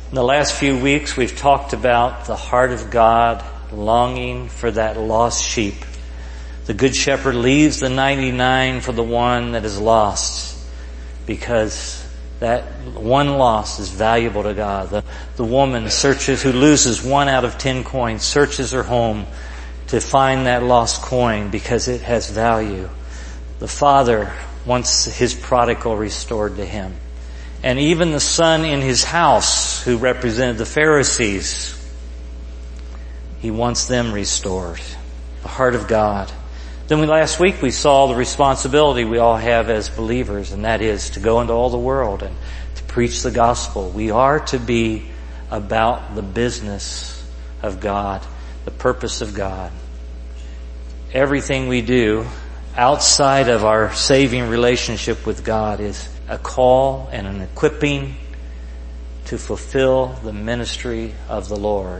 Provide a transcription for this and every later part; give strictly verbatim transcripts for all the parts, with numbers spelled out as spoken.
In the last few weeks, we've talked about the heart of God longing for that lost sheep. The good shepherd leaves the ninety-nine for the one that is lost, because that one lost is valuable to God. The, the woman searches, who loses one out of ten coins, searches her home to find that lost coin because it has value. The father wants his prodigal restored to him. And even the son in his house, who represented the Pharisees, he wants them restored. The heart of God. Then we, last week we saw the responsibility we all have as believers, and that is to go into all the world and to preach the gospel. We are to be about the business of God, the purpose of God. Everything we do outside of our saving relationship with God is a call and an equipping to fulfill the ministry of the Lord.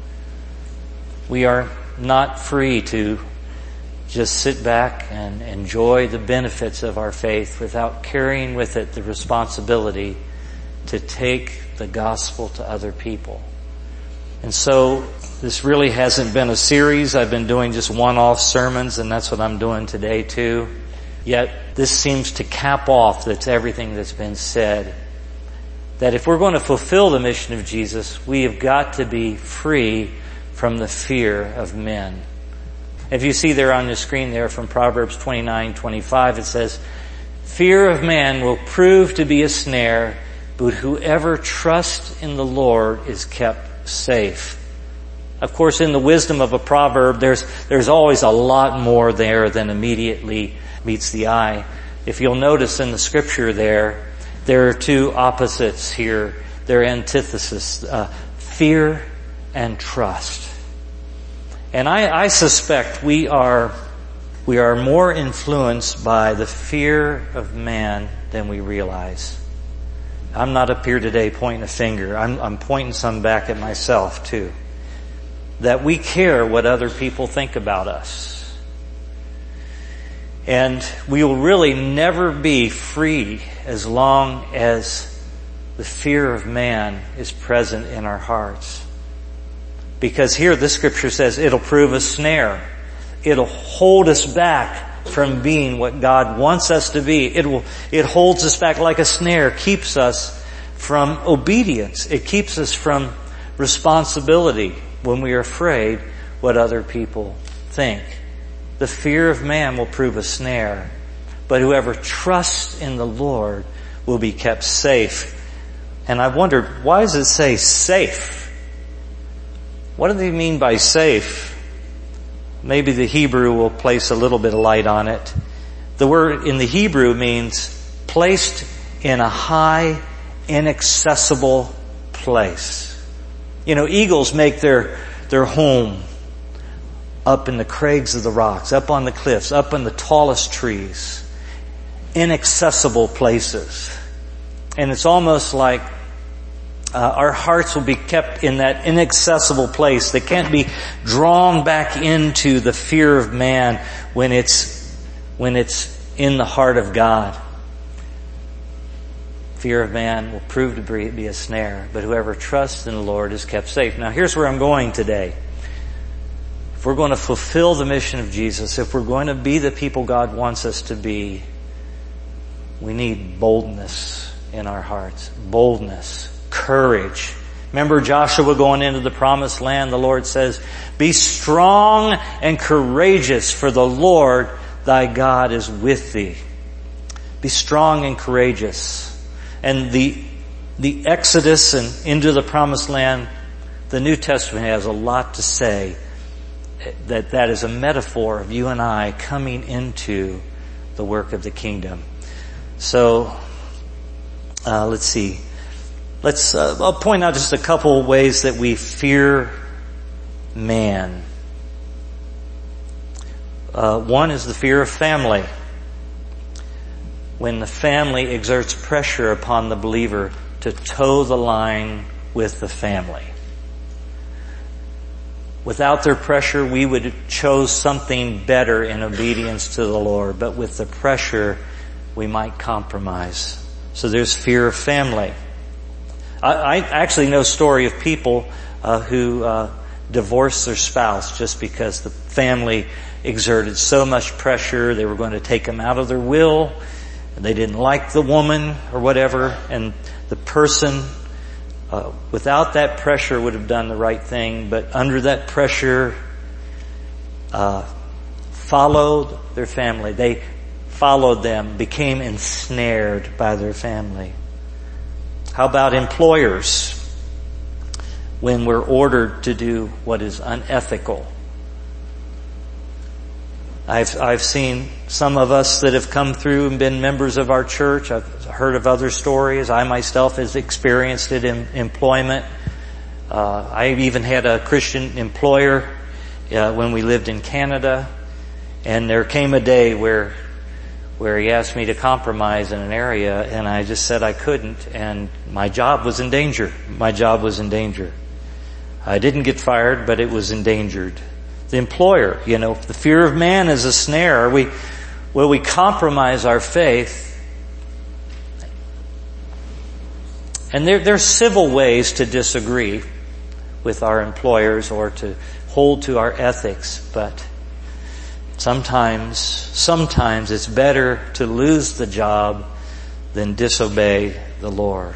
We are not free to just sit back and enjoy the benefits of our faith without carrying with it the responsibility to take the gospel to other people. And so this really hasn't been a series. I've been doing just one-off sermons, and that's what I'm doing today too. Yet this seems to cap off that's everything that's been said. That if we're going to fulfill the mission of Jesus, we have got to be free from the fear of men. If you see there on the screen there from Proverbs twenty-nine twenty-five, it says, "Fear of man will prove to be a snare, but whoever trusts in the Lord is kept safe." Of course, in the wisdom of a proverb, there's there's always a lot more there than immediately meets the eye. If you'll notice in the scripture there, there are two opposites here. They're antithesis, uh, fear and trust. And I, I suspect we are we are more influenced by the fear of man than we realize. I'm not up here today pointing a finger. I'm, I'm pointing some back at myself too. That we care what other people think about us. And we will really never be free as long as the fear of man is present in our hearts. Because here the scripture says it'll prove a snare. It'll hold us back from being what God wants us to be. It will, it holds us back like a snare, keeps us from obedience. It keeps us from responsibility when we are afraid what other people think. The fear of man will prove a snare, but whoever trusts in the Lord will be kept safe. And I've wondered, why does it say safe? What do they mean by safe? Maybe the Hebrew will place a little bit of light on it. The word in the Hebrew means placed in a high, inaccessible place. You know, eagles make their, their home up in the crags of the rocks, up on the cliffs, up in the tallest trees, inaccessible places. And it's almost like uh, our hearts will be kept in that inaccessible place. They can't be drawn back into the fear of man when it's, when it's in the heart of God. Fear of man will prove to be a snare, but whoever trusts in the Lord is kept safe. Now here's where I'm going today. If we're going to fulfill the mission of Jesus, if we're going to be the people God wants us to be, we need boldness in our hearts. Boldness. Courage. Remember Joshua going into the promised land? The Lord says, "Be strong and courageous, for the Lord thy God is with thee." Be strong and courageous. And the the Exodus and into the promised land, the New Testament has a lot to say. That that is a metaphor of you and I coming into the work of the kingdom. So, uh, let's see. Let's, uh, I'll point out just a couple ways that we fear man. Uh, one is the fear of family. When the family exerts pressure upon the believer to toe the line with the family. Without their pressure, we would have chose something better in obedience to the Lord. But with the pressure, we might compromise. So there's fear of family. I, I actually know story of people uh, who uh, divorced their spouse just because the family exerted so much pressure. They were going to take them out of their will. They didn't like the woman or whatever, and the person uh, without that pressure would have done the right thing, but under that pressure uh followed their family. They followed them, became ensnared by their family. How about employers when we're ordered to do what is unethical? I've, I've seen some of us that have come through and been members of our church. I've heard of other stories. I myself has experienced it in employment. Uh, I even had a Christian employer uh, when we lived in Canada. And there came a day where, where he asked me to compromise in an area, and I just said I couldn't, and my job was in danger. My job was in danger. I didn't get fired, but it was endangered. The employer, you know, the fear of man is a snare. We, will we compromise our faith? And there, there are civil ways to disagree with our employers or to hold to our ethics, but Sometimes, sometimes it's better to lose the job than disobey the Lord.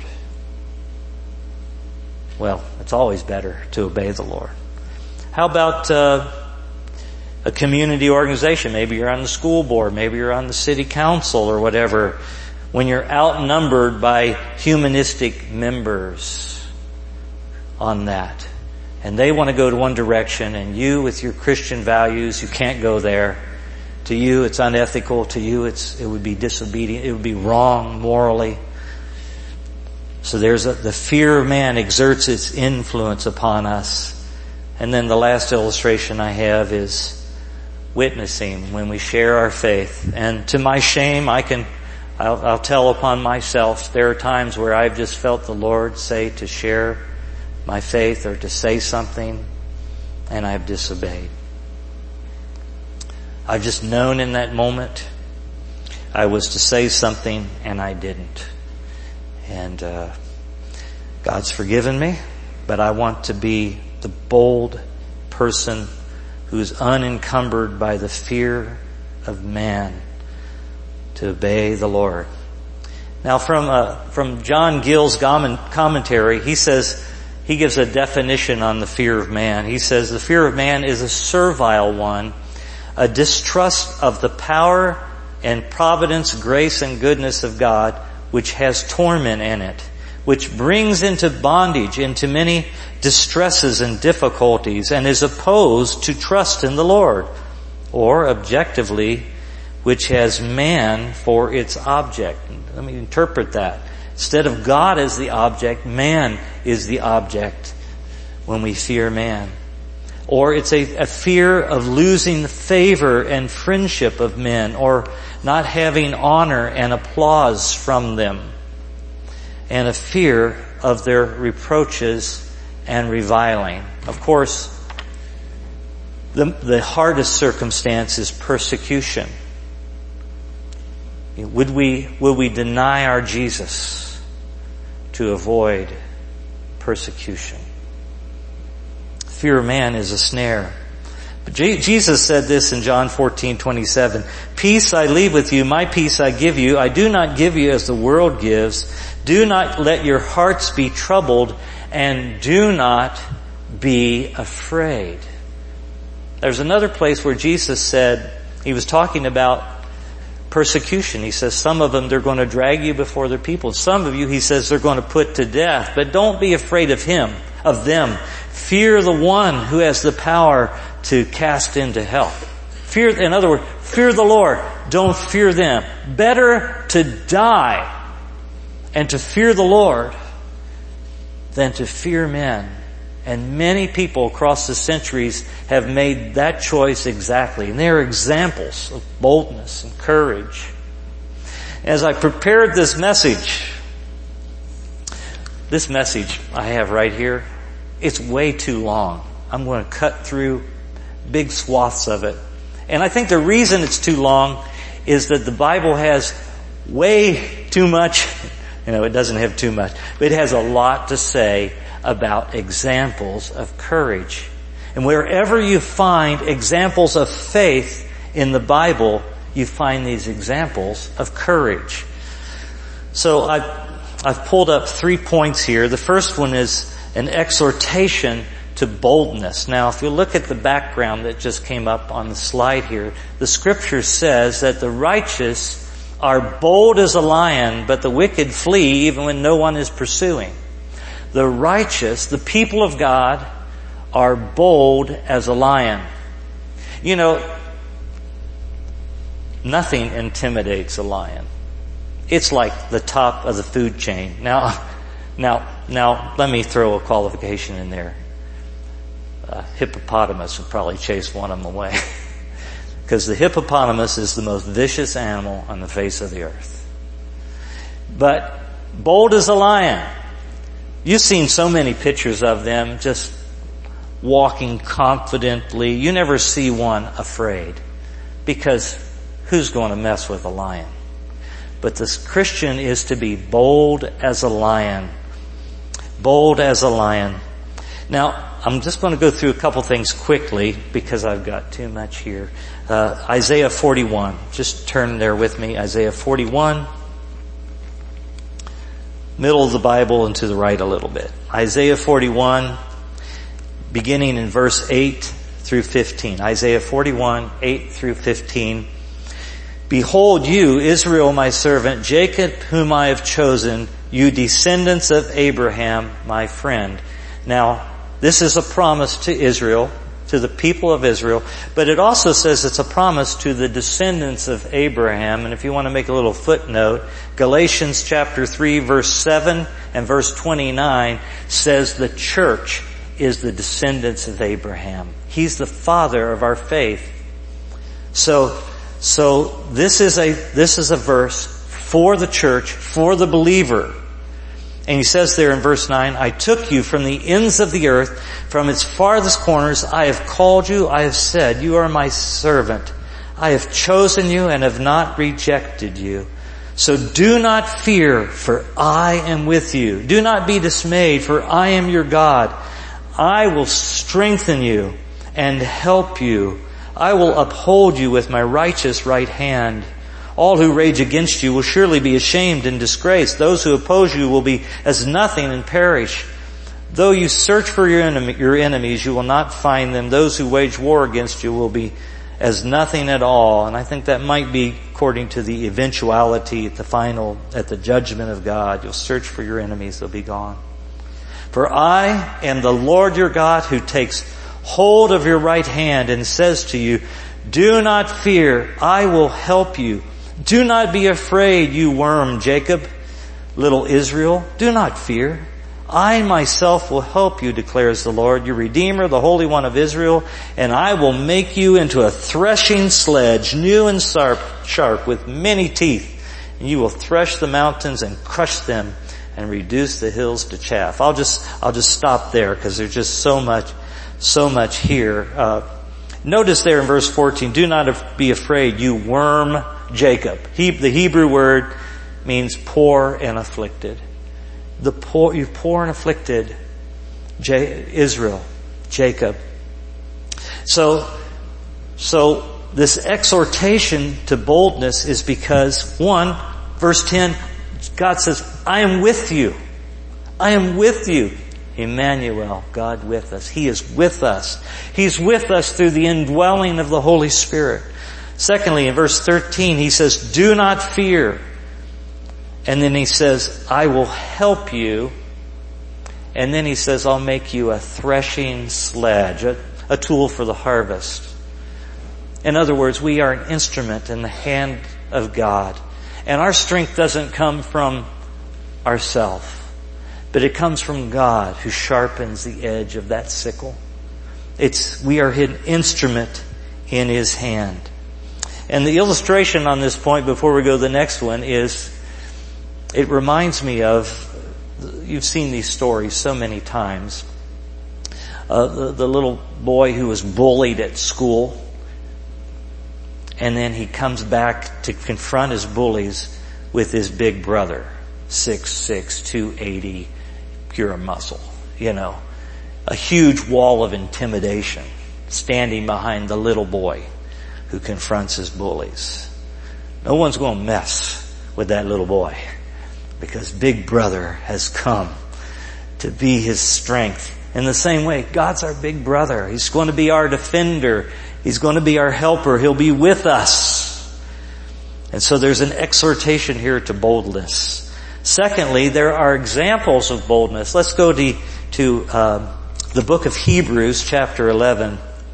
Well, it's always better to obey the Lord. How about uh, a community organization? Maybe you're on the school board, maybe you're on the city council or whatever. When you're outnumbered by humanistic members on that, and they want to go to one direction, and you with your Christian values, you can't go there. To you it's unethical, to you it's it would be disobedient, it would be wrong morally. So there's a, the fear of man exerts its influence upon us. And then the last illustration I have is witnessing, when we share our faith. And to my shame, I can I'll, I'll tell upon myself, there are times where I've just felt the Lord say to share my faith or to say something, and I've disobeyed. I've just known in that moment I was to say something and I didn't. And uh God's forgiven me, but I want to be the bold person who's unencumbered by the fear of man to obey the Lord. Now from uh, from John Gill's commentary, he says, he gives a definition on the fear of man. He says, the fear of man is a servile one, a distrust of the power and providence, grace and goodness of God, which has torment in it, which brings into bondage, into many distresses and difficulties, and is opposed to trust in the Lord. Or, objectively, which has man for its object. Let me interpret that. Instead of God as the object, man is the object when we fear man. Or it's a, a fear of losing the favor and friendship of men, or not having honor and applause from them, and a fear of their reproaches and reviling. Of course, the, the hardest circumstance is persecution. Would we, will we deny our Jesus to avoid persecution? Fear of man is a snare. But Jesus said this in John fourteen twenty-seven, "Peace I leave with you, my peace I give you. I do not give you as the world gives. Do not let your hearts be troubled, and do not be afraid." There's another place where Jesus said, he was talking about persecution. He says, some of them, they're going to drag you before their people. Some of you, he says, they're going to put to death. But don't be afraid of him, of them. Fear the one who has the power to cast into hell. Fear, in other words, fear the Lord. Don't fear them. Better to die and to fear the Lord than to fear men. And many people across the centuries have made that choice exactly. And they are examples of boldness and courage. As I prepared this message, this message I have right here, it's way too long. I'm going to cut through big swaths of it. And I think the reason it's too long is that the Bible has way too much You know, it doesn't have too much. But it has a lot to say about examples of courage. And wherever you find examples of faith in the Bible, you find these examples of courage. So I've, I've pulled up three points here. The first one is an exhortation to boldness. Now, if you look at the background that just came up on the slide here, the scripture says that the righteous are bold as a lion, but the wicked flee even when no one is pursuing. The righteous, the people of God, are bold as a lion. You know, nothing intimidates a lion. It's like the top of the food chain. Now, now, now, let me throw a qualification in there. A hippopotamus would probably chase one of them away. Because the hippopotamus is the most vicious animal on the face of the earth. But bold as a lion. You've seen so many pictures of them just walking confidently. You never see one afraid. Because who's going to mess with a lion? But this Christian is to be bold as a lion. Bold as a lion. Now, I'm just going to go through a couple things quickly because I've got too much here. Uh, Isaiah forty-one. Just turn there with me. Isaiah forty-one. Middle of the Bible and to the right a little bit. Isaiah forty-one, beginning in verse eight through fifteen. Isaiah forty-one, eight through fifteen. Behold you, Israel my servant, Jacob whom I have chosen, you descendants of Abraham my friend. Now, this is a promise to Israel, to the people of Israel, but it also says it's a promise to the descendants of Abraham. And if you want to make a little footnote, Galatians chapter three verse seven and verse twenty-nine says the church is the descendants of Abraham. He's the father of our faith. So, so this is a, this is a verse for the church, for the believer. And he says there in verse nine, I took you from the ends of the earth, from its farthest corners. I have called you. I have said, you are my servant. I have chosen you and have not rejected you. So do not fear, for I am with you. Do not be dismayed, for I am your God. I will strengthen you and help you. I will uphold you with my righteous right hand. All who rage against you will surely be ashamed and disgraced. Those who oppose you will be as nothing and perish. Though you search for your, enemy, your enemies, you will not find them. Those who wage war against you will be as nothing at all. And I think that might be according to the eventuality at the final, at the judgment of God. You'll search for your enemies, they'll be gone. For I am the Lord your God who takes hold of your right hand and says to you, do not fear, I will help you. Do not be afraid, you worm Jacob, little Israel. Do not fear. I myself will help you, declares the Lord, your Redeemer, the Holy One of Israel, and I will make you into a threshing sledge, new and sharp, sharp, with many teeth. And you will thresh the mountains and crush them and reduce the hills to chaff. I'll just, I'll just stop there because there's just so much, so much here. Uh, notice there in verse fourteen, do not be afraid, you worm Jacob. He, the Hebrew word means poor and afflicted. The poor, you poor and afflicted J, Israel, Jacob. So, so this exhortation to boldness is because, one, verse ten, God says, I am with you. I am with you. Emmanuel, God with us. He is with us. He's with us through the indwelling of the Holy Spirit. Secondly, in verse thirteen, he says, do not fear. And then he says, I will help you. And then he says, I'll make you a threshing sledge, a, a tool for the harvest. In other words, we are an instrument in the hand of God. And our strength doesn't come from ourselves, but it comes from God who sharpens the edge of that sickle. It's, we are an instrument in His hand. And the illustration on this point before we go to the next one is, it reminds me of, you've seen these stories so many times, uh, the, the little boy who was bullied at school, and then he comes back to confront his bullies with his big brother. six six, two eighty, pure muscle, you know. A huge wall of intimidation standing behind the little boy who confronts his bullies. No one's going to mess with that little boy because Big Brother has come to be his strength. In the same way, God's our big brother. He's going to be our defender. He's going to be our helper. He'll be with us. And so there's an exhortation here to boldness. Secondly, there are examples of boldness. Let's go to, to uh, the book of Hebrews, chapter eleven.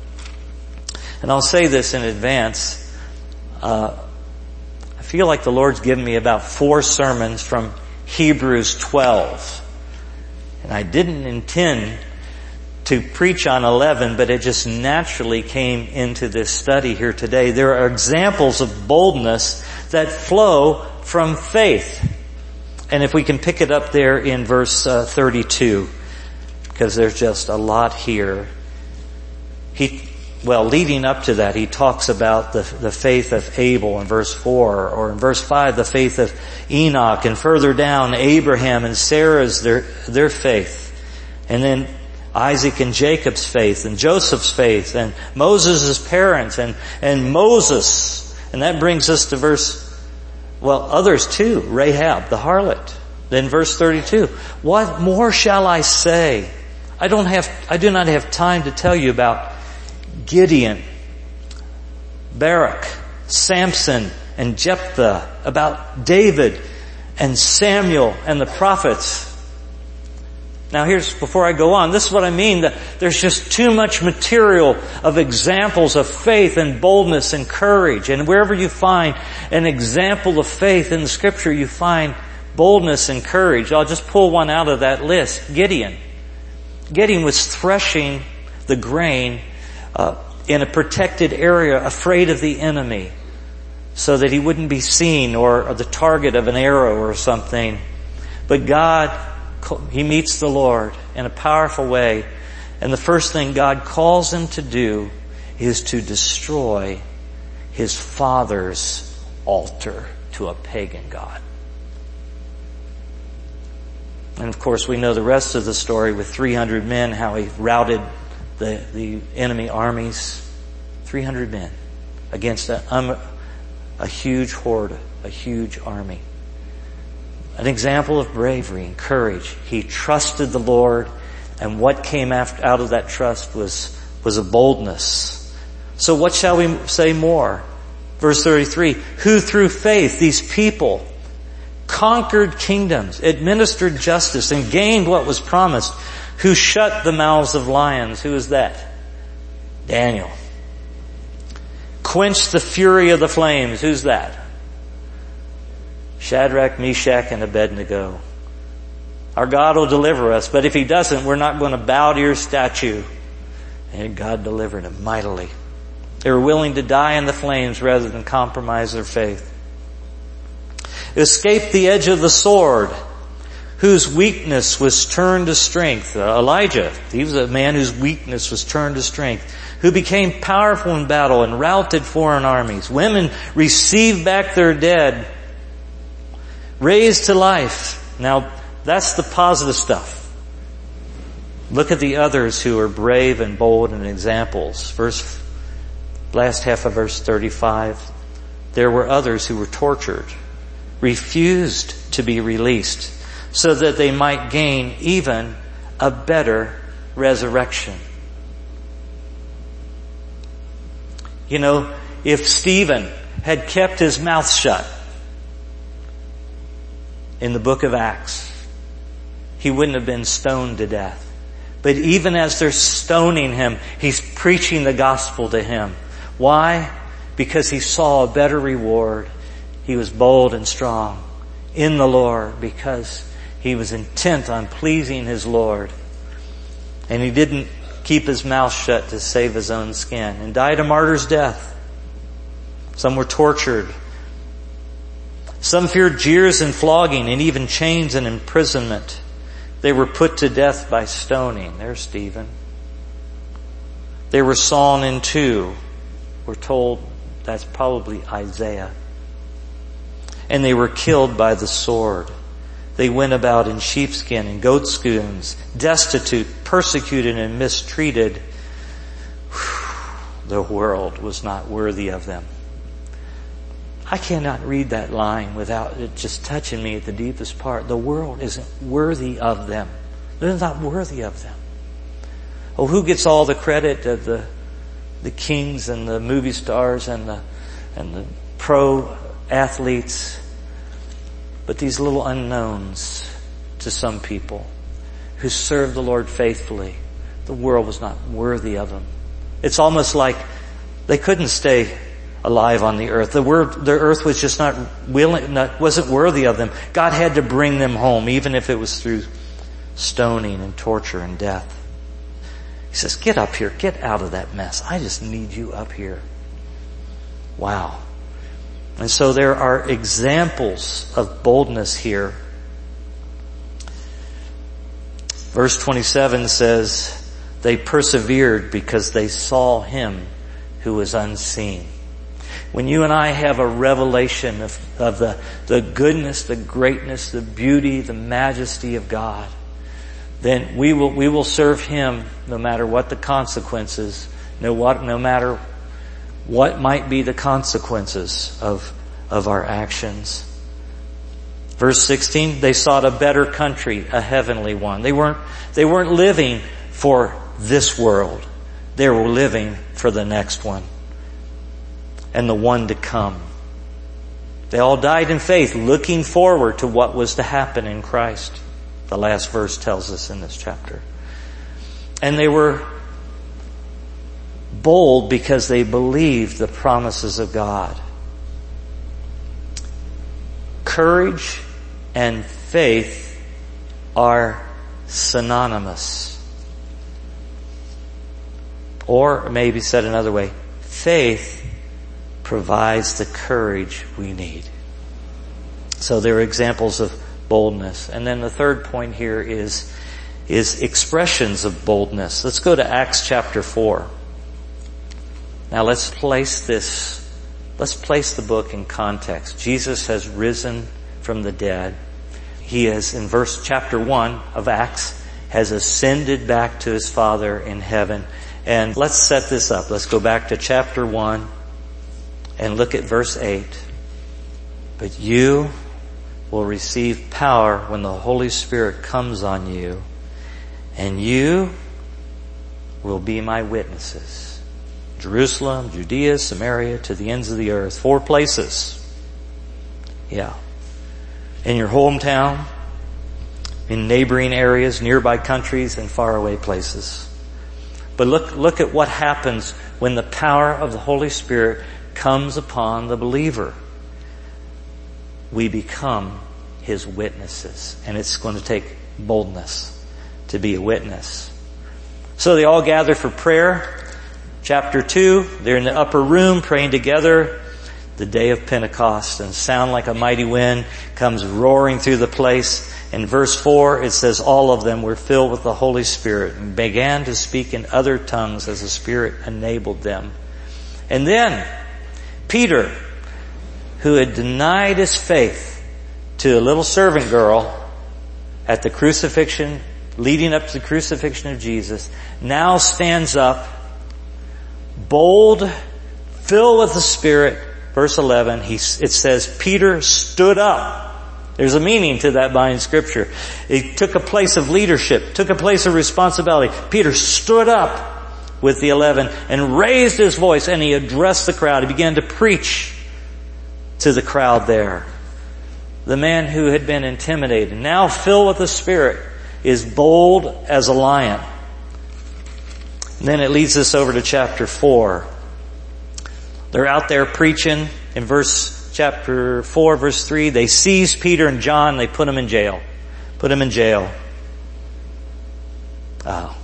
And I'll say this in advance. Uh, I feel like the Lord's given me about four sermons from Hebrews twelve. And I didn't intend to preach on eleven, but it just naturally came into this study here today. There are examples of boldness that flow from faith. And if we can pick it up there in verse uh, thirty-two, because there's just a lot here. He, well, leading up to that, he talks about the, the faith of Abel in verse four, or in verse five, the faith of Enoch, and further down, Abraham and Sarah's, their, their faith. And then Isaac and Jacob's faith, and Joseph's faith, and Moses' parents, and, and Moses. And that brings us to verse, well, others too, Rahab, the harlot. Then verse thirty-two, what more shall I say? I don't have, I do not have time to tell you about Gideon, Barak, Samson, and Jephthah, about David and Samuel and the prophets. Now here's, before I go on, this is what I mean, that there's just too much material of examples of faith and boldness and courage. And wherever you find an example of faith in the scripture, you find boldness and courage. I'll just pull one out of that list. Gideon. Gideon was threshing the grain uh, in a protected area, afraid of the enemy, so that he wouldn't be seen or, or the target of an arrow or something. But God, he meets the Lord in a powerful way. And the first thing God calls him to do is to destroy his father's altar to a pagan god. And of course we know the rest of the story with three hundred men, how he routed the, the enemy armies. three hundred men against a, um, a huge horde, a huge army. An example of bravery and courage. He trusted the Lord, and what came after, out of that trust was, was a boldness. So what shall we say more? Verse thirty-three, who through faith, these people, conquered kingdoms, administered justice, and gained what was promised, who shut the mouths of lions. Who is that? Daniel. Quenched the fury of the flames. Who's that? Shadrach, Meshach, and Abednego. Our God will deliver us, but if He doesn't, we're not going to bow to your statue. And God delivered them mightily. They were willing to die in the flames rather than compromise their faith. Escaped the edge of the sword, whose weakness was turned to strength. Uh, Elijah, he was a man whose weakness was turned to strength, who became powerful in battle and routed foreign armies. Women received back their dead, raised to life. Now, that's the positive stuff. Look at the others who are brave and bold and examples. Verse, last half of verse thirty-five. There were others who were tortured, refused to be released, so that they might gain even a better resurrection. You know, if Stephen had kept his mouth shut in the book of Acts, he wouldn't have been stoned to death. But even as they're stoning him, he's preaching the gospel to him. Why? Because he saw a better reward. He was bold and strong in the Lord because he was intent on pleasing his Lord. And he didn't keep his mouth shut to save his own skin, and died a martyr's death. Some were tortured. Some feared jeers and flogging and even chains and imprisonment. They were put to death by stoning. There's Stephen. They were sawn in two. We're told that's probably Isaiah. And they were killed by the sword. They went about in sheepskin and goatskins, destitute, persecuted, and mistreated. The world was not worthy of them. I cannot read that line without it just touching me at the deepest part. The world isn't worthy of them. They're not worthy of them. Oh, who gets all the credit of the the kings and the movie stars and the and the pro athletes? But these little unknowns to some people who serve the Lord faithfully, the world was not worthy of them. It's almost like they couldn't stay alive on the earth. The word, the earth was just not willing, not, wasn't worthy of them. God had to bring them home, even if it was through stoning and torture and death. He says, get up here, get out of that mess. I just need you up here. Wow. And so there are examples of boldness here. Verse twenty-seven says, they persevered because they saw him who was unseen. When you and I have a revelation of, of the, the goodness, the greatness, the beauty, the majesty of God, then we will, we will serve him no matter what the consequences, no what, no matter what might be the consequences of, of our actions. Verse sixteen, they sought a better country, a heavenly one. They weren't, they weren't living for this world. They were living for the next one and the one to come. They all died in faith, looking forward to what was to happen in Christ. The last verse tells us in this chapter. And they were bold because they believed the promises of God. Courage and faith are synonymous. Or maybe said another way, faith provides the courage we need. So there are examples of boldness. And then the third point here is, is expressions of boldness. Let's go to Acts chapter four. Now let's place this, let's place the book in context. Jesus has risen from the dead. He has, in verse chapter one of Acts, has ascended back to his Father in heaven. And let's set this up. Let's go back to chapter one and look at verse eight. But you will receive power when the Holy Spirit comes on you, and you will be my witnesses. Jerusalem, Judea, Samaria, to the ends of the earth. Four places. Yeah. In your hometown, in neighboring areas, nearby countries, and faraway places. But look, look at what happens when the power of the Holy Spirit comes upon the believer. We become his witnesses. And it's going to take boldness to be a witness. So they all gather for prayer. Chapter two, they're in the upper room praying together. The day of Pentecost, and sound like a mighty wind comes roaring through the place. In verse four, it says all of them were filled with the Holy Spirit and began to speak in other tongues as the Spirit enabled them. And then Peter, who had denied his faith to a little servant girl at the crucifixion, leading up to the crucifixion of Jesus, now stands up, bold, filled with the Spirit. Verse eleven, he, it says, Peter stood up. There's a meaning to that by in Scripture. He took a place of leadership, took a place of responsibility. Peter stood up with the eleven and raised his voice, and he addressed the crowd. He began to preach to the crowd there. The man who had been intimidated, now filled with the Spirit, is bold as a lion. And then it leads us over to chapter four. They're out there preaching. In verse chapter four, verse three, they seized Peter and John. They put them in jail. Put them in jail. Oh.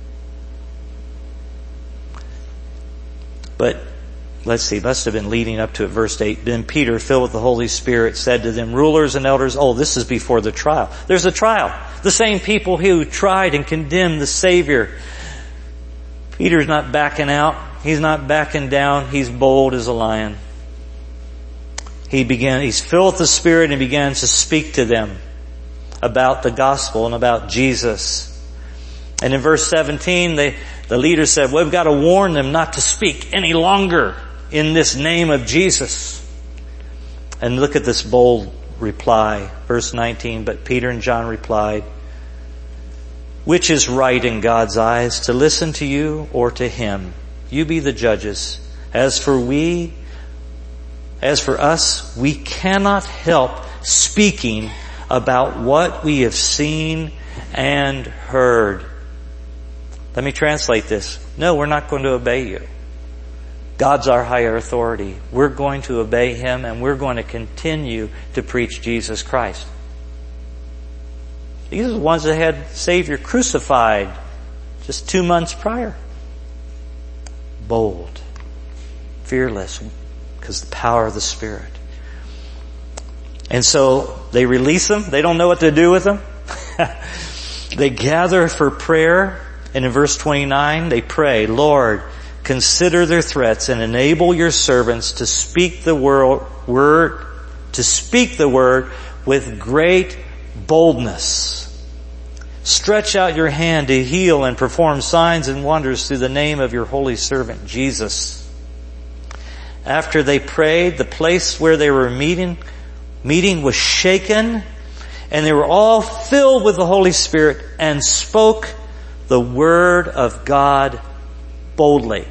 But let's see, must have been leading up to it. Verse eight. Then Peter, filled with the Holy Spirit, said to them, rulers and elders, oh, this is before the trial. There's a trial. The same people who tried and condemned the Savior. Peter's not backing out. He's not backing down. He's bold as a lion. He began, he's filled with the Spirit and begins to speak to them. about the gospel and about Jesus. And in verse seventeen, they, the leader said, well, we've got to warn them not to speak any longer in this name of Jesus. And look at this bold reply. Verse nineteen, but Peter and John replied, which is right in God's eyes, to listen to you or to him? You be the judges. As for we, as for us, we cannot help speaking about what we have seen and heard. Let me translate this. No, we're not going to obey you. God's our higher authority. We're going to obey him, and we're going to continue to preach Jesus Christ. These are the ones that had Savior crucified just two months prior. Bold, fearless, because the power of the Spirit. And so they release them. They don't know what to do with them. They gather for prayer. And in verse twenty-nine, they pray, Lord, consider their threats and enable your servants to speak the word, word, to speak the word with great boldness. Stretch out your hand to heal and perform signs and wonders through the name of your holy servant Jesus. After they prayed, the place where they were meeting, meeting was shaken, and they were all filled with the Holy Spirit and spoke the word of God boldly.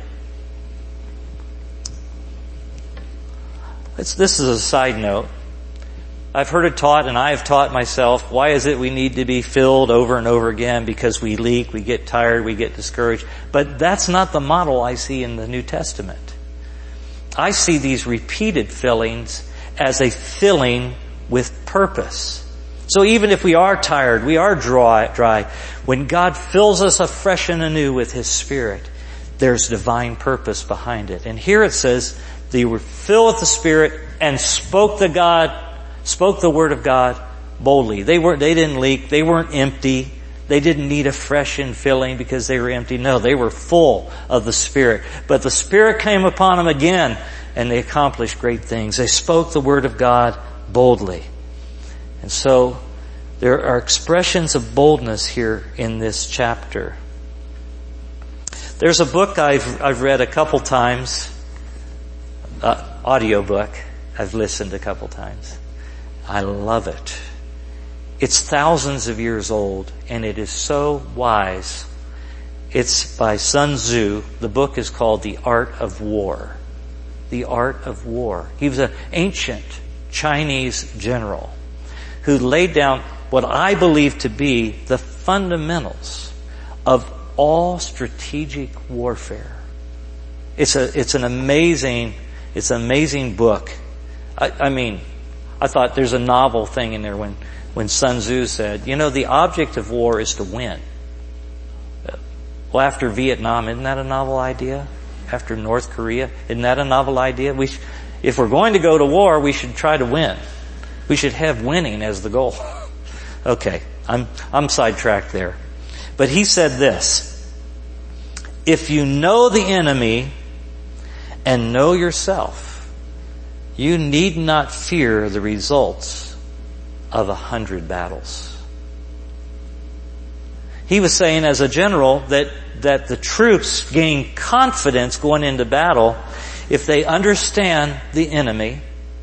It's, this is a side note. I've heard it taught, and I have taught myself, why is it we need to be filled over and over again? Because we leak, we get tired, we get discouraged. But that's not the model I see in the New Testament. I see these repeated fillings as a filling with purpose. So even if we are tired, we are dry, dry, when God fills us afresh and anew with his Spirit, there's divine purpose behind it. And here it says, they were filled with the Spirit and spoke the God, spoke the word of God boldly. They weren't, they didn't leak. They weren't empty. They didn't need a fresh infilling because they were empty. No, they were full of the Spirit. But the Spirit came upon them again, and they accomplished great things. They spoke the word of God boldly. And so there are expressions of boldness here in this chapter. There's a book I've I've read a couple times, uh, audio book. I've listened a couple times. I love it. It's thousands of years old, and it is so wise. It's by Sun Tzu. The book is called The Art of War. The Art of War. He was an ancient Chinese general who laid down what I believe to be the fundamentals of all strategic warfare. It's a, it's an amazing, it's an amazing book. I, I mean, I thought there's a novel thing in there when, when Sun Tzu said, you know, the object of war is to win. Well, after Vietnam, isn't that a novel idea? After North Korea, isn't that a novel idea? We, sh- if we're going to go to war, we should try to win. We should have winning as the goal. Okay, I'm, I'm sidetracked there. But he said this, if you know the enemy and know yourself, you need not fear the results of a hundred battles. He was saying as a general that, that the troops gain confidence going into battle if they understand the enemy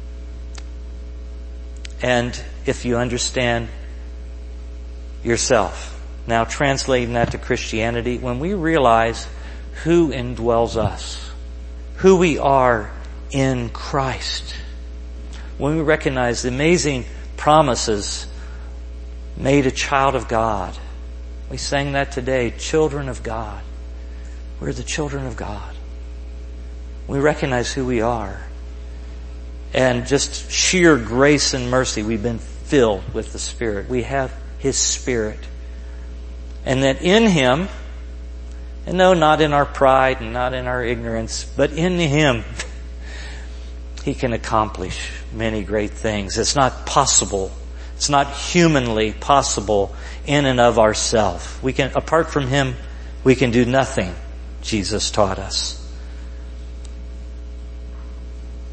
and if you understand yourself. Now translating that to Christianity, when we realize who indwells us, who we are in Christ, when we recognize the amazing promises made a child of God. We sang that today, children of God. We're the children of God. We recognize who we are. And just sheer grace and mercy, we've been filled with the Spirit. We have His Spirit. And that in Him, and no, not in our pride and not in our ignorance, but in Him, He can accomplish many great things. It's not possible. It's not humanly possible in and of ourselves. We can, apart from Him, we can do nothing, Jesus taught us.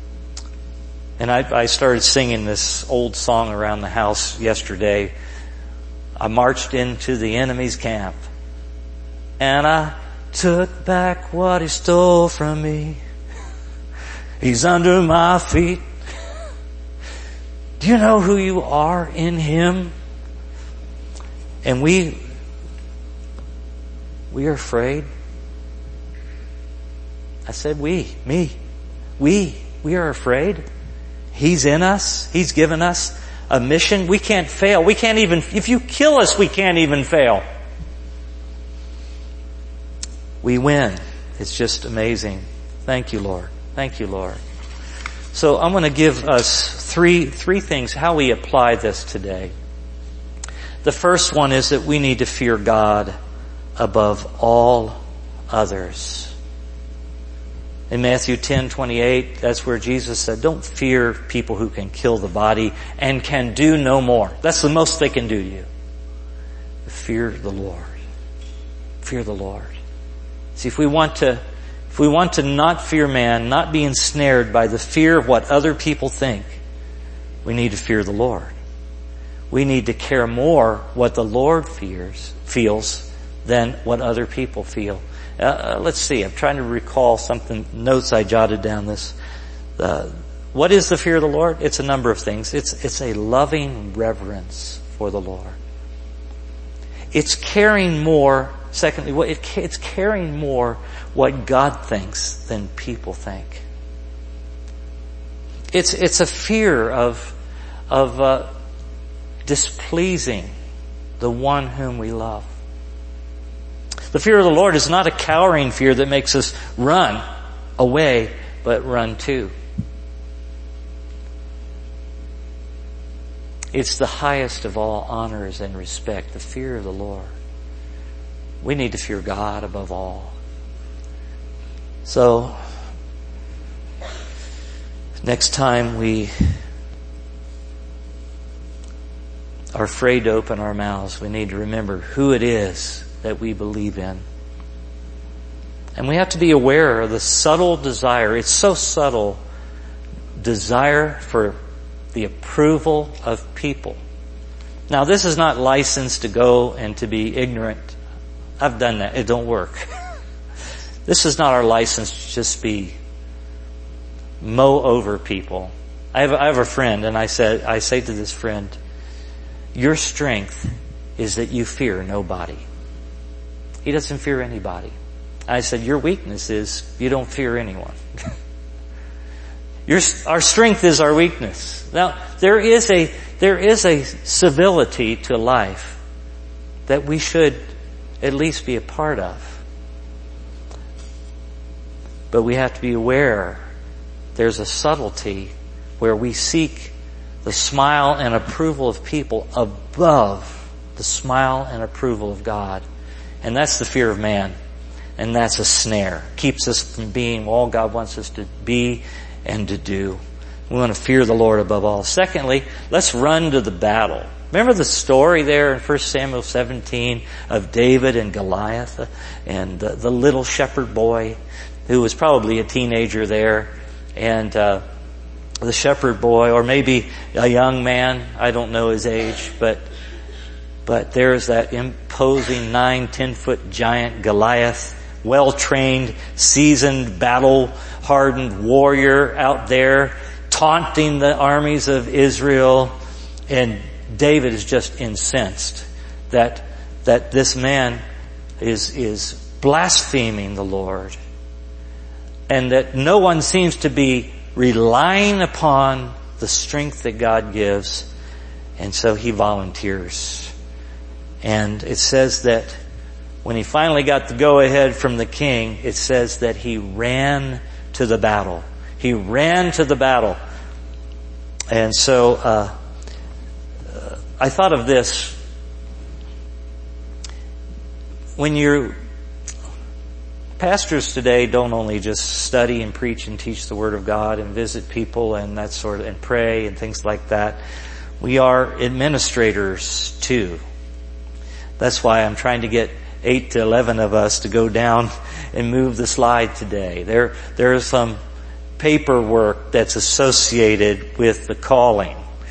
And I, I started singing this old song around the house yesterday I marched into the enemy's camp and I took back what he stole from me. He's under my feet. Do you know who you are in Him? And we, we are afraid. I said we, me, we, we are afraid. He's in us. He's given us a mission. We can't fail. We can't even, if you kill us, we can't even fail. We win. It's just amazing. Thank you, Lord. Thank you, Lord. So I'm going to give us three, three things, how we apply this today. The first one is that we need to fear God above all others. In Matthew ten twenty-eight, that's where Jesus said, don't fear people who can kill the body and can do no more. That's the most they can do to you. Fear the Lord. Fear the Lord. See, if we want to, if we want to not fear man, not be ensnared by the fear of what other people think, we need to fear the Lord. We need to care more what the Lord fears, feels than what other people feel. Uh, uh, let's see. I'm trying to recall something, notes I jotted down this. Uh, what is the fear of the Lord? It's a number of things. It's, it's a loving reverence for the Lord. It's caring more, secondly, it, it's caring more what God thinks than people think. It's, it's a fear of, of, uh, displeasing the one whom we love. The fear of the Lord is not a cowering fear that makes us run away, but run to. It's the highest of all honors and respect, the fear of the Lord. We need to fear God above all. So, next time we are afraid to open our mouths, we need to remember who it is that we believe in. And we have to be aware of the subtle desire. It's so subtle. Desire for the approval of people. Now, this is not license to go and to be ignorant. I've done that. It don't work. This is not our license to just be mow over people. I have, I have a friend, and I said, I say to this friend, your strength is that you fear nobody. He doesn't fear anybody. I said, your weakness is you don't fear anyone. Your, our strength is our weakness. Now, there is a, there is a civility to life that we should at least be a part of. But we have to be aware there's a subtlety where we seek the smile and approval of people above the smile and approval of God. And that's the fear of man. And that's a snare. Keeps us from being all God wants us to be and to do. We want to fear the Lord above all. Secondly, let's run to the battle. Remember the story there in First Samuel seventeen of David and Goliath and the, the little shepherd boy who was probably a teenager there, and uh the shepherd boy, or maybe a young man, I don't know his age, but but there's that imposing nine, ten foot giant Goliath, well-trained, seasoned, battle-hardened warrior out there, taunting the armies of Israel. And David is just incensed that that this man is is blaspheming the Lord, and that no one seems to be relying upon the strength that God gives. And so he volunteers. And it says that when he finally got the go-ahead from the king, it says that he ran to the battle. He ran to the battle. And so uh, uh I thought of this. When you're Pastors today don't only just study and preach and teach the Word of God and visit people and that sort of, and pray and things like that. We are administrators too. That's why I'm trying to get eight to eleven of us to go down and move the slide today. There, there is some paperwork that's associated with the calling.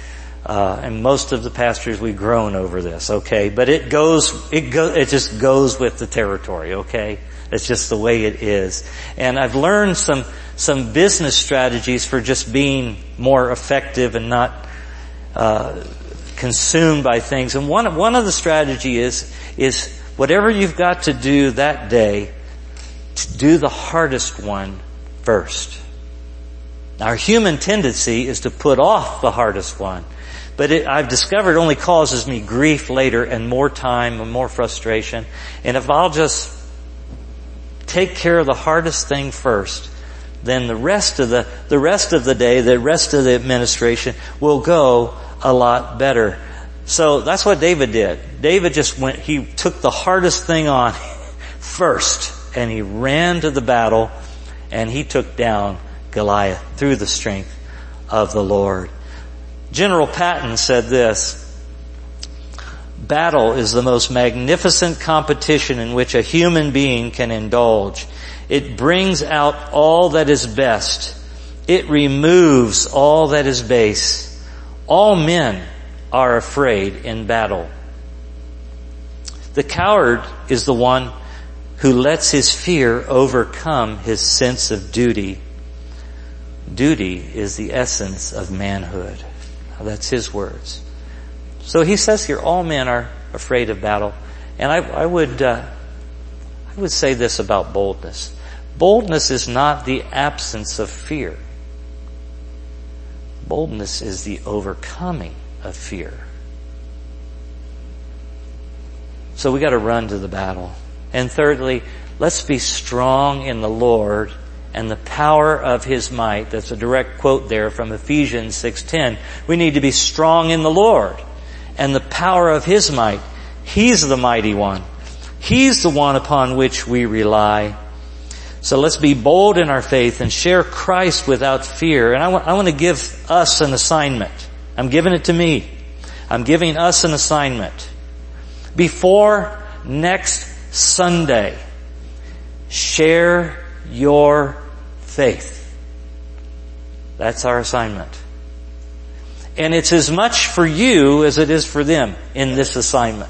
Uh, and most of the pastors, we groan over this, okay? But it goes, it go, it just goes with the territory, okay? It's just the way it is. And I've learned some, some business strategies for just being more effective and not, uh, consumed by things. And one, one of the strategy is, is whatever you've got to do that day, to do the hardest one first. Our human tendency is to put off the hardest one. But it, I've discovered, only causes me grief later and more time and more frustration. And if I'll just take care of the hardest thing first, then the rest of the, the rest of the day, the rest of the administration will go a lot better. So that's what David did. David just went, he took the hardest thing on first, and he ran to the battle, and he took down Goliath through the strength of the Lord. General Patton said this: battle is the most magnificent competition in which a human being can indulge. It brings out all that is best. It removes all that is base. All men are afraid in battle. The coward is the one who lets his fear overcome his sense of duty. Duty is the essence of manhood. That's his words. So he says here, all men are afraid of battle. And I, I would, uh, I would say this about boldness. Boldness is not the absence of fear. Boldness is the overcoming of fear. So we got to run to the battle. And thirdly, let's be strong in the Lord and the power of His might. That's a direct quote there from Ephesians six ten. We need to be strong in the Lord and the power of His might. He's the mighty one. He's the one upon which we rely. So let's be bold in our faith and share Christ without fear. And I want, I want to give us an assignment. I'm giving it to me. I'm giving us an assignment. Before next Sunday, share your faith. That's our assignment. And it's as much for you as it is for them in this assignment.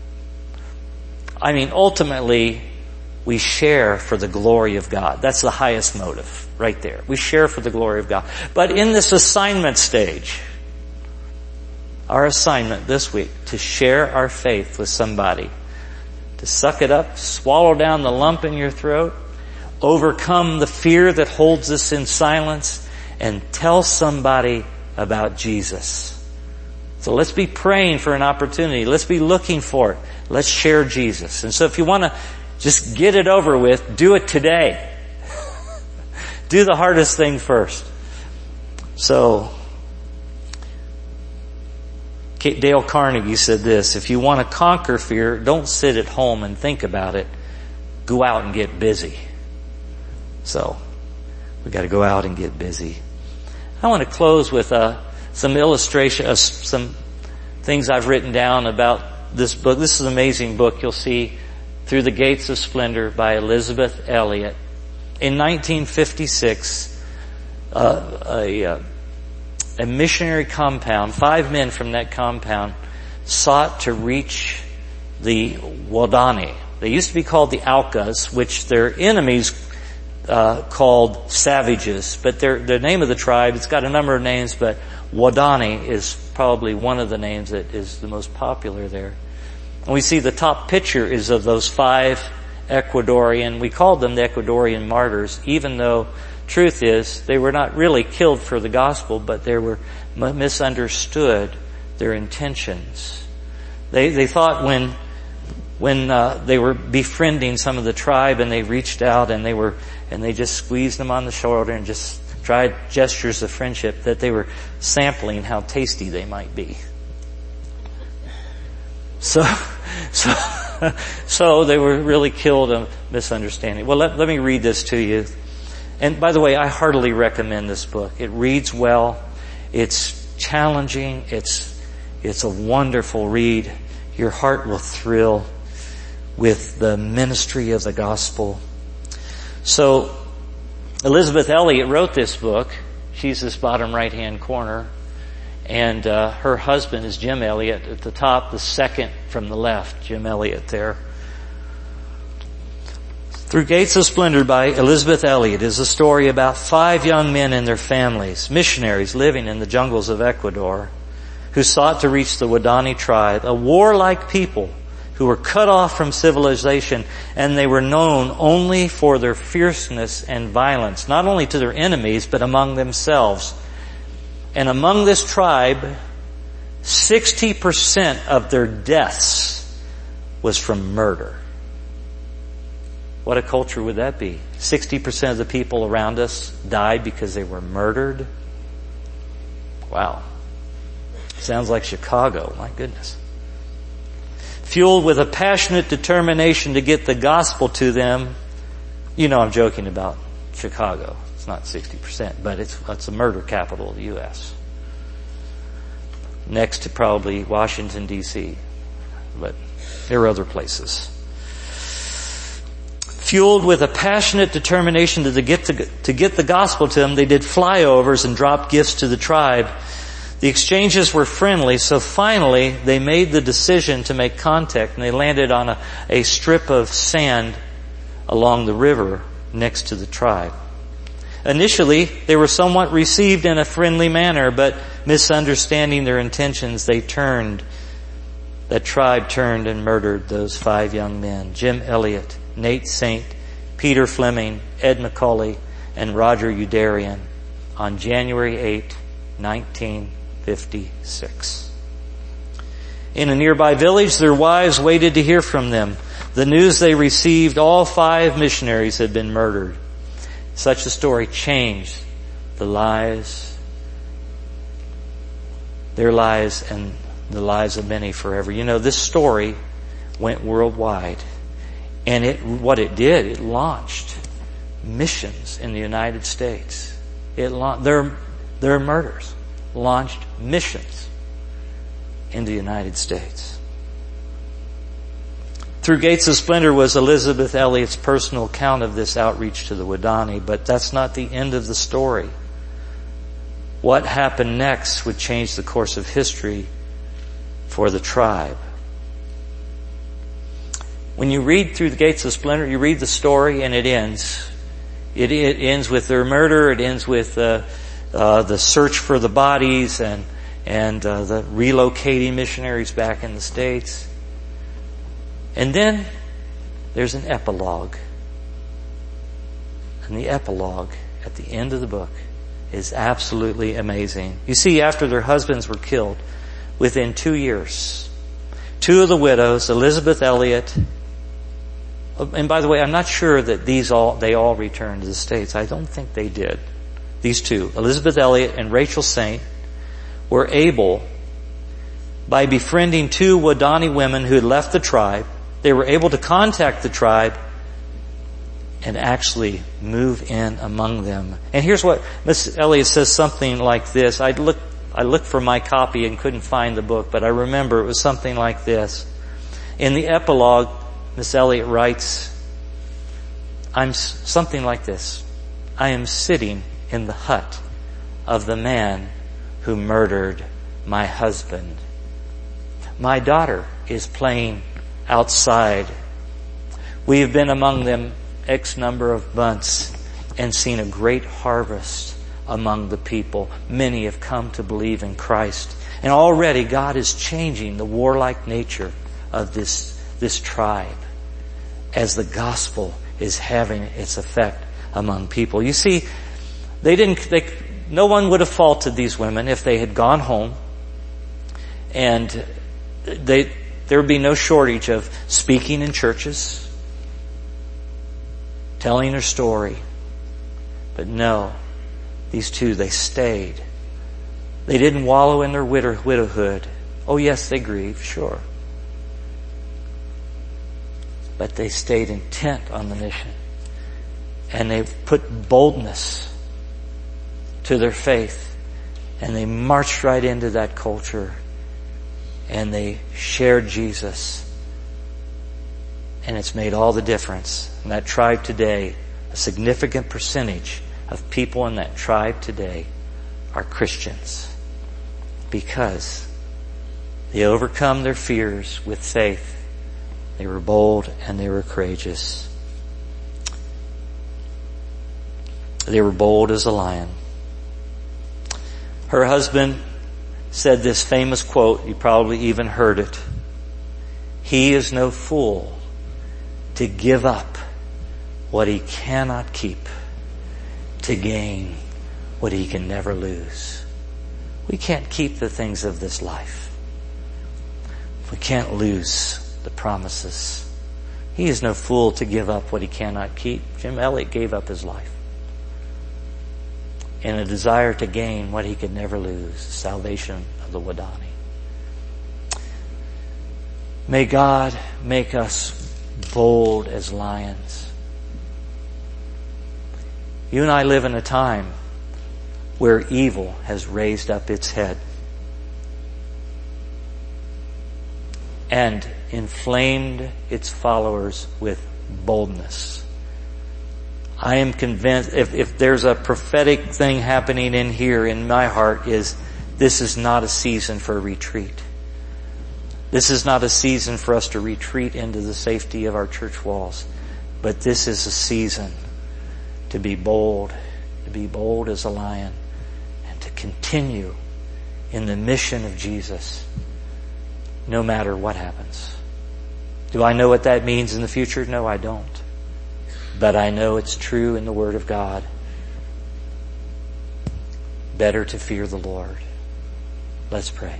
I mean, ultimately, we share for the glory of God. That's the highest motive right there. We share for the glory of God. But in this assignment stage, our assignment this week, to share our faith with somebody, to suck it up, swallow down the lump in your throat, overcome the fear that holds us in silence, and tell somebody about Jesus. So let's be praying for an opportunity. Let's be looking for it. Let's share Jesus. And so if you want to just get it over with, do it today. Do the hardest thing first. So, Dale Carnegie said this: if you want to conquer fear, don't sit at home and think about it. Go out and get busy. So, we got to go out and get busy. I want to close with uh, some illustration, uh, some things I've written down about this book. This is an amazing book. You'll see Through the Gates of Splendor by Elizabeth Elliot. In nineteen fifty-six, uh, a, uh, a missionary compound, five men from that compound sought to reach the Waodani. They used to be called the Aucas, which their enemies uh, called savages. But their, the name of the tribe, it's got a number of names, but Waodani is probably one of the names that is the most popular there. And we see the top picture is of those five Ecuadorian, we called them the Ecuadorian martyrs, even though truth is they were not really killed for the gospel, but they were misunderstood their intentions. They they thought when when uh, they were befriending some of the tribe and they reached out and they were and they just squeezed them on the shoulder and just tried gestures of friendship, that they were sampling how tasty they might be. So, so, so they were really killed a misunderstanding. Well, let, let me read this to you. And by the way, I heartily recommend this book. It reads well. It's challenging. It's, it's a wonderful read. Your heart will thrill with the ministry of the gospel. So, Elizabeth Elliot wrote this book. She's this bottom right-hand corner. And uh, her husband is Jim Elliot at the top, the second from the left, Jim Elliot there. Through Gates of Splendor by Elizabeth Elliot is a story about five young men and their families, missionaries living in the jungles of Ecuador, who sought to reach the Waodani tribe, a warlike people who were cut off from civilization, and they were known only for their fierceness and violence, not only to their enemies, but among themselves. And among this tribe, sixty percent of their deaths was from murder. What a culture would that be? sixty percent of the people around us died because they were murdered. Wow. Sounds like Chicago, my goodness. Fueled with a passionate determination to get the gospel to them. You know I'm joking about Chicago. It's not sixty percent, but it's, it's a murder capital of the U S Next to probably Washington, D C But there are other places. Fueled with a passionate determination to get, to, to get the gospel to them, they did flyovers and dropped gifts to the tribe. The exchanges were friendly, so finally they made the decision to make contact, and they landed on a, a strip of sand along the river next to the tribe. Initially, they were somewhat received in a friendly manner, but misunderstanding their intentions, they turned, that tribe turned and murdered those five young men. Jim Elliot, Nate Saint, Peter Fleming, Ed McCauley, and Roger Youderian on January eighth, nineteen fifty-six. In a nearby village, their wives waited to hear from them. The news they received, all five missionaries had been murdered. Such a story changed the lives, their lives and the lives of many forever. You know, this story went worldwide. And it, what it did, it launched missions in the United States. It launched, their, their murders launched missions in the United States. Through Gates of Splendor was Elizabeth Elliot's personal account of this outreach to the Waodani, but that's not the end of the story. What happened next would change the course of history for the tribe. When you read through the Gates of Splendor, you read the story and it ends. It, it ends with their murder. It ends with uh, uh, the search for the bodies and and uh, the relocating missionaries back in the States. And then there's an epilogue. And the epilogue at the end of the book is absolutely amazing. You see, after their husbands were killed, within two years, two of the widows, Elizabeth Elliot, and by the way, I'm not sure that these all, they all returned to the States. I don't think they did. These two, Elizabeth Elliot and Rachel Saint, were able, by befriending two Waodani women who had left the tribe, they were able to contact the tribe and actually move in among them. And here's what Miss Elliot says, something like this. I looked, I looked for my copy and couldn't find the book, but I remember it was something like this. In the epilogue, Miss Elliot writes, I'm something like this. I am sitting in the hut of the man who murdered my husband. My daughter is playing outside. We have been among them X number of months and seen a great harvest among the people. Many have come to believe in Christ. And already God is changing the warlike nature of this, this tribe as the gospel is having its effect among people. You see, they didn't, they, no one would have faulted these women if they had gone home, and they, there would be no shortage of speaking in churches, telling their story. But no, these two, they stayed. They didn't wallow in their widow, widowhood. Oh yes, they grieved, sure. But they stayed intent on the mission. And they put boldness to their faith. And they marched right into that culture. And they shared Jesus. And it's made all the difference. In that tribe today, a significant percentage of people in that tribe today are Christians. because they overcome their fears with faith. They were bold and they were courageous. They were bold as a lion. Her husband said this famous quote, you probably even heard it. He is no fool to give up what he cannot keep to gain what he can never lose. We can't keep the things of this life. We can't lose the promises. He is no fool to give up what he cannot keep. Jim Elliot gave up his life in a desire to gain what he could never lose, the salvation of the Wadani. May God make us bold as lions. You and I live in a time where evil has raised up its head and inflamed its followers with boldness. I am convinced, if, if there's a prophetic thing happening in here in my heart, is this is not a season for a retreat. This is not a season for us to retreat into the safety of our church walls, but this is a season to be bold, to be bold as a lion, and to continue in the mission of Jesus, no matter what happens. Do I know what that means in the future? No, I don't. But I know it's true in the Word of God. Better to fear the Lord. Let's pray.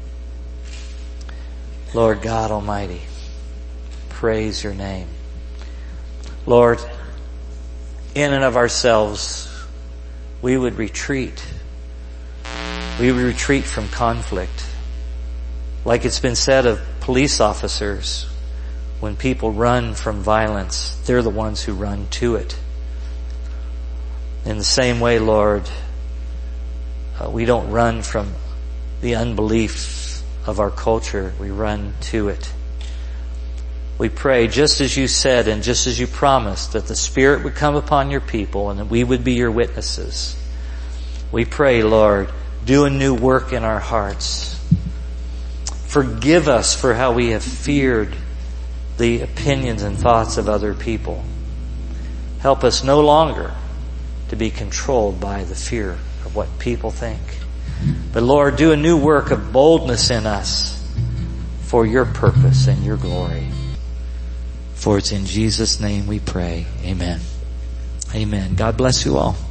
Lord God Almighty, praise your name. Lord, in and of ourselves, we would retreat. We would retreat from conflict. Like it's been said of police officers, when people run from violence, they're the ones who run to it. In the same way, Lord, uh, we don't run from the unbelief of our culture. We run to it. We pray, just as you said and just as you promised, that the Spirit would come upon your people and that we would be your witnesses. We pray, Lord, do a new work in our hearts. Forgive us for how we have feared the opinions and thoughts of other people. Help us no longer to be controlled by the fear of what people think. But Lord, do a new work of boldness in us for your purpose and your glory. For it's in Jesus' name we pray. Amen. Amen. God bless you all.